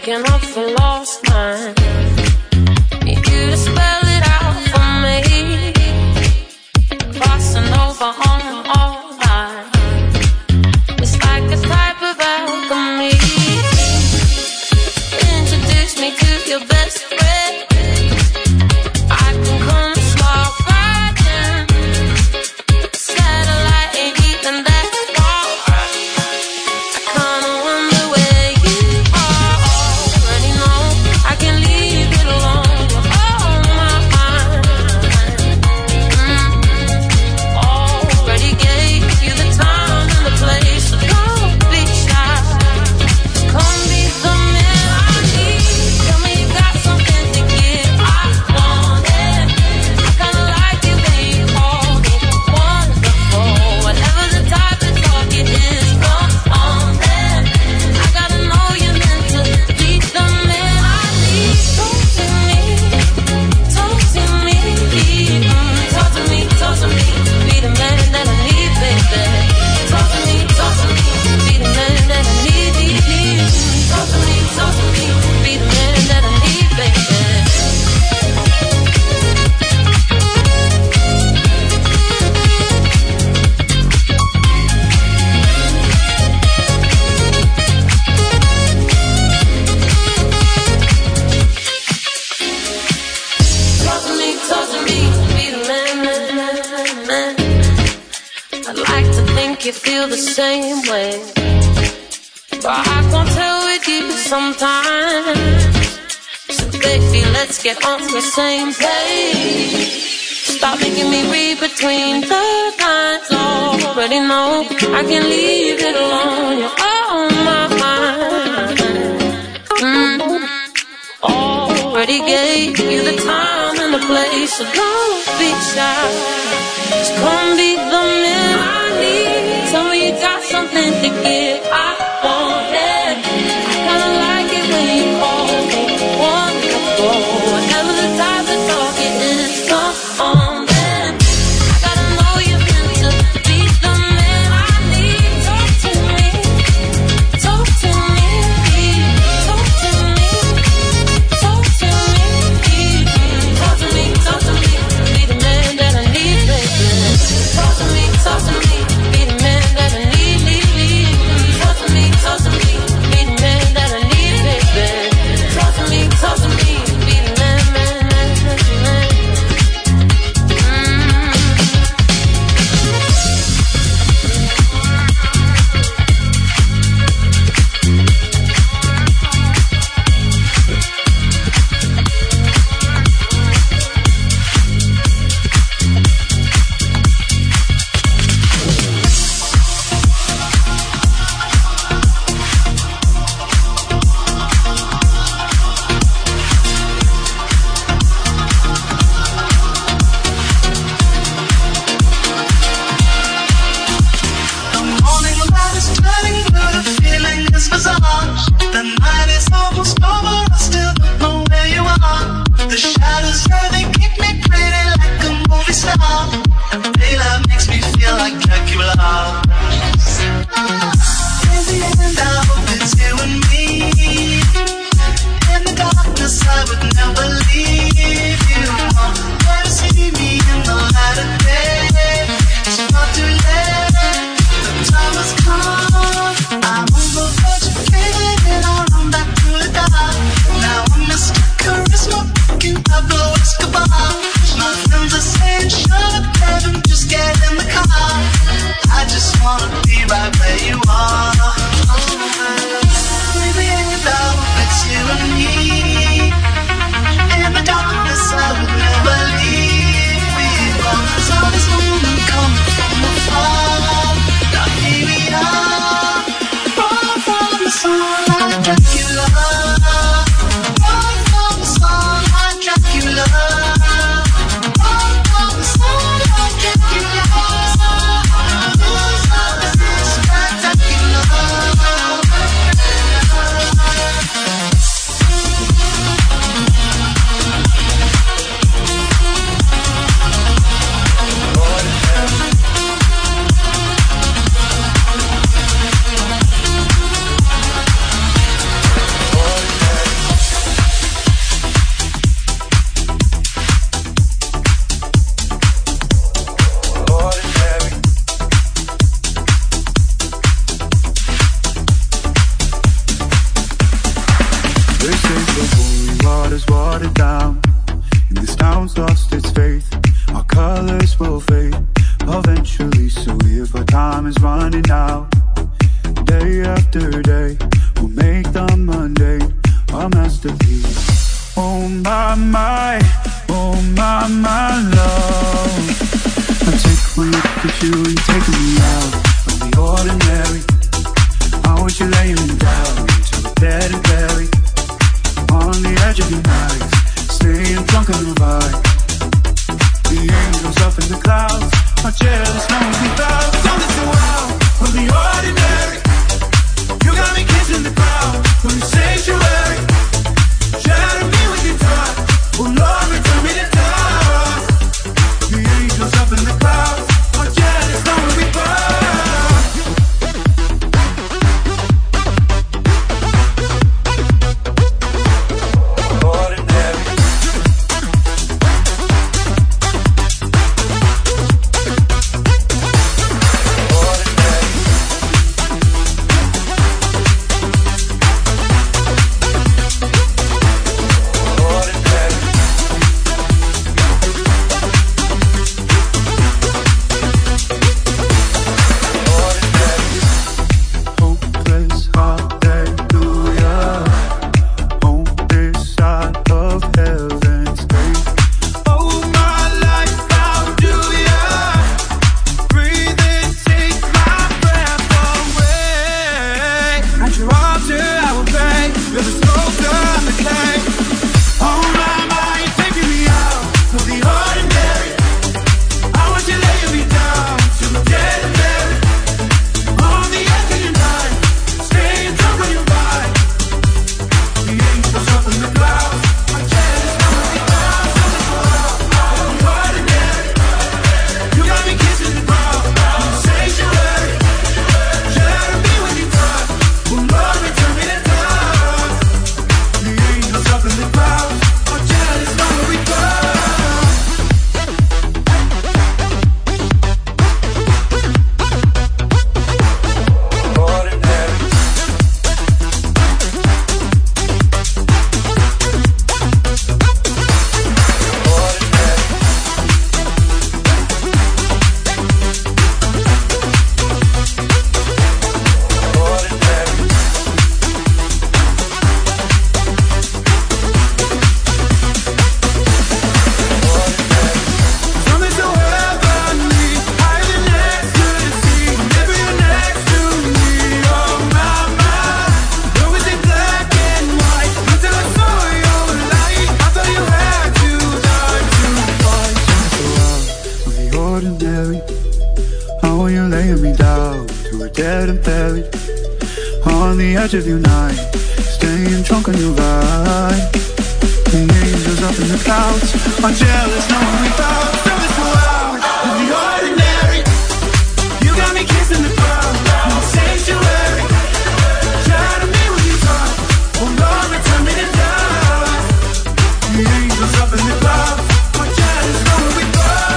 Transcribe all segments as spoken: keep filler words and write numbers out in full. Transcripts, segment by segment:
making up for lost time. Need you to spell it out for me. Crossing over on all lines. It's like a type of alchemy. Introduce me to your best friend. I can come swap right in. Satellite ain't even that far. I kinda wonder where you are. Already know I can leave it alone. You're on my mind. Mm-hmm. Already gave you the time and the place, so don't be shy. Come be the man I need. Tell me you got something to give. I want it. I kinda like it when you hold me. Wonderful. Whatever the type of talk it is, come on then. I gotta know you're meant to be the man I need. Talk to me. Talk to me. Mm, talk to me. Talk to me. Be the man that I need, baby. Talk to me. Talk to me. Be the man that I need, need, need. Talk to me. Talk to me. Be the man that I need, baby. Talk to me, talk to me, be the man, man, man, man. I'd like to think you feel the same way, but I can't tell with you sometimes. So baby, let's get on the same page. Stop making me read between the lines. Already know I can leave it alone. You're on my mind. Mm-hmm. Already gave you the time and the place, so don't be shy. Just come be the man I need. Tell me you got something to give. I want it. I kinda like it when you call me wonderful. Whatever the type of talk it is, come on then. I gotta know you're meant to be the man I need. Talk to me. Talk to me. Talk to me. Talk to me. Talk to me. Talk to me. Be the man that I need, baby. Talk to me. Talk to me. Be the man that I need, need, need. Talk is watered down, and this town's lost its faith. Our colors will fade eventually, so if our time is running out, day after day, we'll make the mundane our masterpiece. Oh my, my, oh my, my love, I take one look at you and take me out of the ordinary. I want you laying me down till we're dead and buried on the edge of your night, staying drunk on the vibe. The angels up in the clouds are jealous, no one's without. Don't listen wild of the ordinary. You got me kissing the ground from your sanctuary. Shatter me with your touch, oh Lord, return me to dust. The angels up in the clouds are jealous, no one's without. Of your night, staying drunk on your vibe. The angels up in the clouds are jealous, no one without. Feel this loud of the ordinary. You got me kissing the ground in the sanctuary. Shatter me with your touch, oh Lord, return me to dust. The angels up in the clouds are jealous, no one without.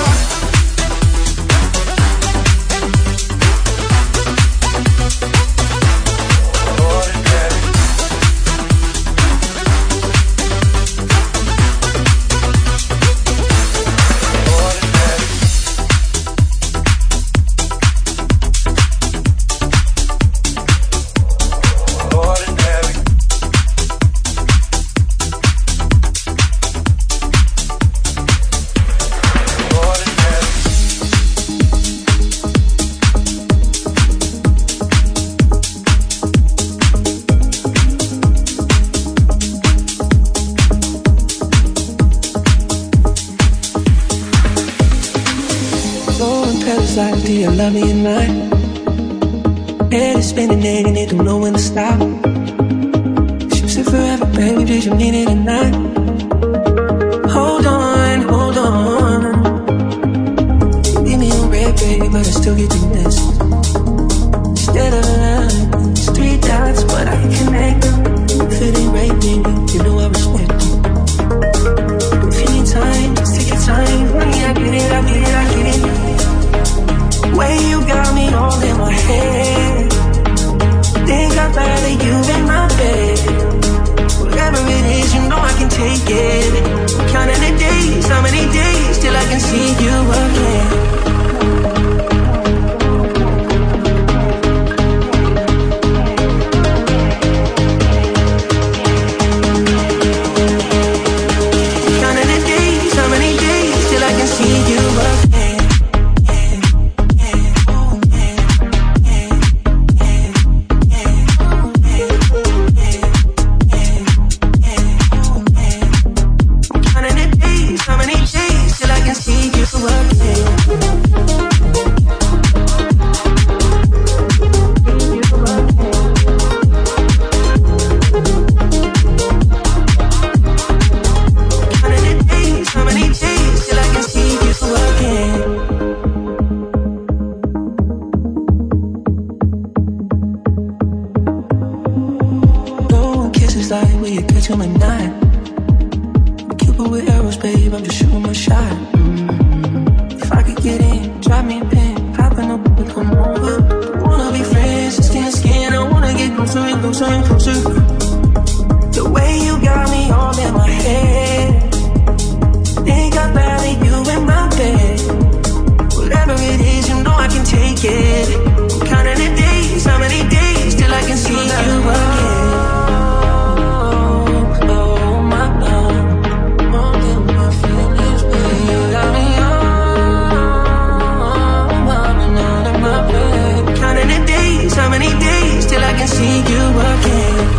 Do you love me at night? Head is spinning and it don't know when to stop. Ships it forever, baby, did you mean it at night? Hold on, hold on. Leave me on red, baby, but I still get the message. Instead of love, it's three dots, but I can connect them. If it ain't right, baby, you know I respect it. If you need time, just take your time. Honey, I get it, I get it, I get it. Way you got me all in my head. Think I'd rather you in my bed. Whatever it is, you know I can is like, will you catch him at night? Cupid with arrows, babe, I'm just shooting my shot. Mm-hmm. If I could get in, drop me a pin, hop in the boat, come over. Don't wanna be friends, skin to skin, I wanna get closer and closer and closer. The way you got me all in my head, think I'd rather you in my bed. Whatever it is, you know I can take it. I'm counting the days, how many days till I can see you again. Oh, my love, more than my feelings, baby. You got me on, I'm out in my bed. Counting the days, how many days till I can see you again.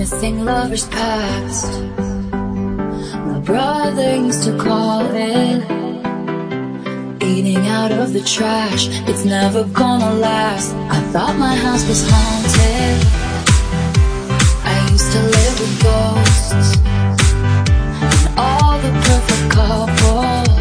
missing lovers past. My brother used to call it eating out of the trash. It's never gonna last. I thought my house was haunted. I used to live with ghosts and all the perfect couples.